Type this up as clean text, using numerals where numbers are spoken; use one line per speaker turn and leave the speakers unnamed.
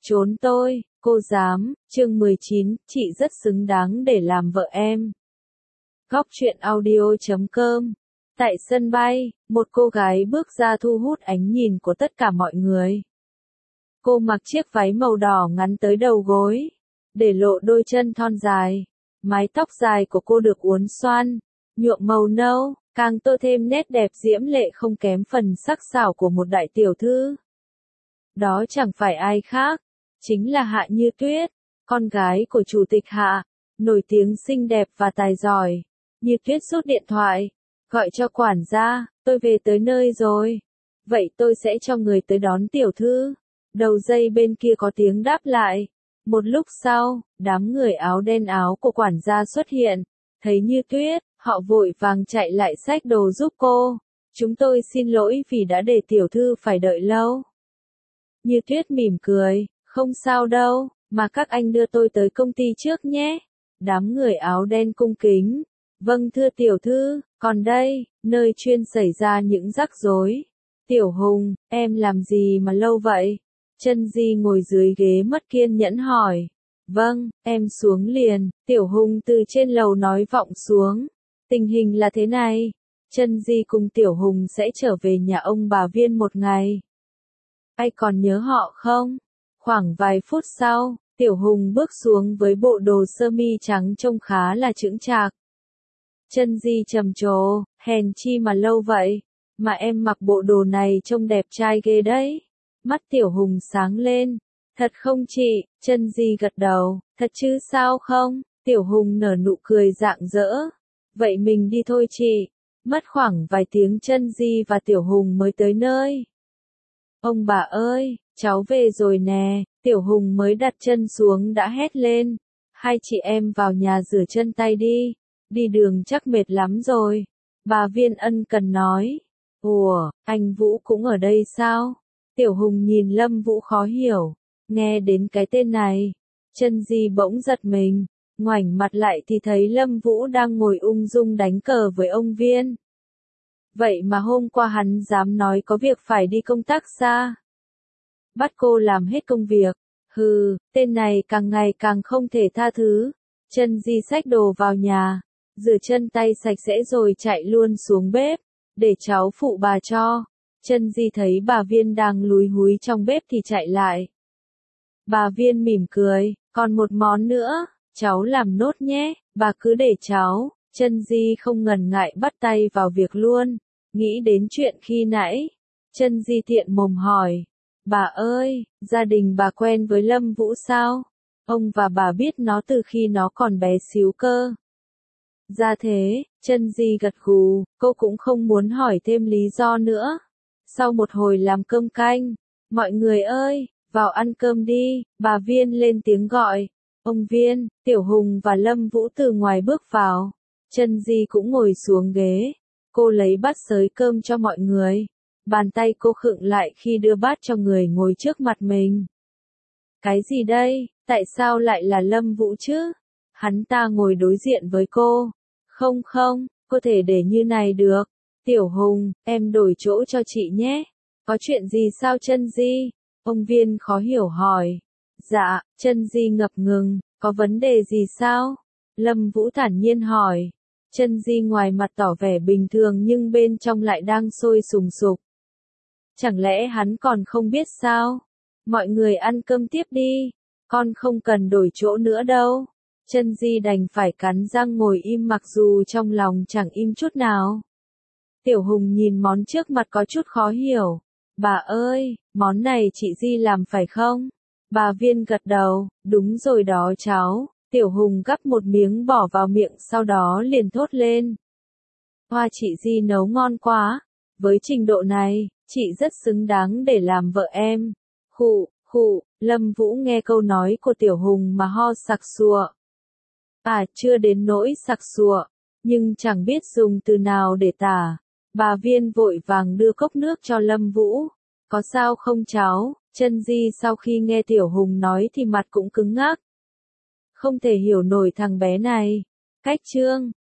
Trốn tôi, cô dám, chương 19, chị rất xứng đáng để làm vợ em. Góc truyện audio.com. Tại sân bay, một cô gái bước ra thu hút ánh nhìn của tất cả mọi người. Cô mặc chiếc váy màu đỏ ngắn tới đầu gối, để lộ đôi chân thon dài. Mái tóc dài của cô được uốn xoăn, nhuộm màu nâu, càng tô thêm nét đẹp diễm lệ không kém phần sắc sảo của một đại tiểu thư. Đó chẳng phải ai khác, chính là Hạ Như Tuyết, con gái của Chủ tịch Hạ, nổi tiếng xinh đẹp và tài giỏi. Như Tuyết rút điện thoại, gọi cho quản gia, tôi về tới nơi rồi. Vậy tôi sẽ cho người tới đón tiểu thư. Đầu dây bên kia có tiếng đáp lại. Một lúc sau, đám người áo đen áo của quản gia xuất hiện. Thấy Như Tuyết, họ vội vàng chạy lại xách đồ giúp cô. Chúng tôi xin lỗi vì đã để tiểu thư phải đợi lâu. Như Tuyết mỉm cười, không sao đâu, mà các anh đưa tôi tới công ty trước nhé. Đám người áo đen cung kính. Vâng thưa tiểu thư, còn đây, nơi chuyên xảy ra những rắc rối. Tiểu Hùng, em làm gì mà lâu vậy? Chân Di ngồi dưới ghế mất kiên nhẫn hỏi. Vâng, em xuống liền, Tiểu Hùng từ trên lầu nói vọng xuống. Tình hình là thế này, Chân Di cùng Tiểu Hùng sẽ trở về nhà ông bà Viên một ngày. Ai còn nhớ họ không? Khoảng vài phút sau, Tiểu Hùng bước xuống với bộ đồ sơ mi trắng trông khá là chững chạc. Chân Di trầm trồ, hèn chi mà lâu vậy, mà em mặc bộ đồ này trông đẹp trai ghê đấy. Mắt Tiểu Hùng sáng lên, thật không chị? Chân Di gật đầu, thật chứ sao không? Tiểu Hùng nở nụ cười rạng rỡ. Vậy mình đi thôi chị. Mất khoảng vài tiếng Chân Di và Tiểu Hùng mới tới nơi. Ông bà ơi, cháu về rồi nè. Tiểu Hùng mới đặt chân xuống đã hét lên. Hai chị em vào nhà rửa chân tay đi. Đi đường chắc mệt lắm rồi. Bà Viên ân cần nói. Ủa, anh Vũ cũng ở đây sao? Tiểu Hùng nhìn Lâm Vũ khó hiểu. Nghe đến cái tên này, Chân Di bỗng giật mình. Ngoảnh mặt lại thì thấy Lâm Vũ đang ngồi ung dung đánh cờ với ông Viên. Vậy mà hôm qua hắn dám nói có việc phải đi công tác xa. Bắt cô làm hết công việc. Hừ, tên này càng ngày càng không thể tha thứ. Chân Di xách đồ vào nhà, rửa chân tay sạch sẽ rồi chạy luôn xuống bếp, để cháu phụ bà cho. Chân Di thấy bà Viên đang lúi húi trong bếp thì chạy lại. Bà Viên mỉm cười, còn một món nữa, cháu làm nốt nhé, bà cứ để cháu. Chân Di không ngần ngại bắt tay vào việc luôn, nghĩ đến chuyện khi nãy. Chân Di tiện mồm hỏi, bà ơi, gia đình bà quen với Lâm Vũ sao? Ông và bà biết nó từ khi nó còn bé xíu cơ. Ra thế, Chân Di gật gù, cô cũng không muốn hỏi thêm lý do nữa. Sau một hồi làm cơm canh, mọi người ơi, vào ăn cơm đi, bà Viên lên tiếng gọi. Ông Viên, Tiểu Hùng và Lâm Vũ từ ngoài bước vào. Chân Di cũng ngồi xuống ghế. Cô lấy bát xới cơm cho mọi người. Bàn tay cô khựng lại khi đưa bát cho người ngồi trước mặt mình. Cái gì đây? Tại sao lại là Lâm Vũ chứ? Hắn ta ngồi đối diện với cô. Không không, có thể để như này được. Tiểu Hùng, em đổi chỗ cho chị nhé. Có chuyện gì sao Chân Di? Ông Viên khó hiểu hỏi. Dạ, Chân Di ngập ngừng, có vấn đề gì sao? Lâm Vũ thản nhiên hỏi. Chân Di ngoài mặt tỏ vẻ bình thường nhưng bên trong lại đang sôi sùng sục. Chẳng lẽ hắn còn không biết sao? Mọi người ăn cơm tiếp đi, con không cần đổi chỗ nữa đâu. Chân Di đành phải cắn răng ngồi im mặc dù trong lòng chẳng im chút nào. Tiểu Hùng nhìn món trước mặt có chút khó hiểu. Bà ơi, món này chị Di làm phải không? Bà Viên gật đầu, đúng rồi đó cháu. Tiểu Hùng gắp một miếng bỏ vào miệng sau đó liền thốt lên. Hoa chị Di nấu ngon quá. Với trình độ này, chị rất xứng đáng để làm vợ em. Khụ, khụ, Lâm Vũ nghe câu nói của Tiểu Hùng mà ho sặc sụa. À, chưa đến nỗi sặc sụa, nhưng chẳng biết dùng từ nào để tả. Bà Viên vội vàng đưa cốc nước cho Lâm Vũ. Có sao không cháu? Chân Di sau khi nghe Tiểu Hùng nói thì mặt cũng cứng ngắc. Không thể hiểu nổi thằng bé này. Cách trương,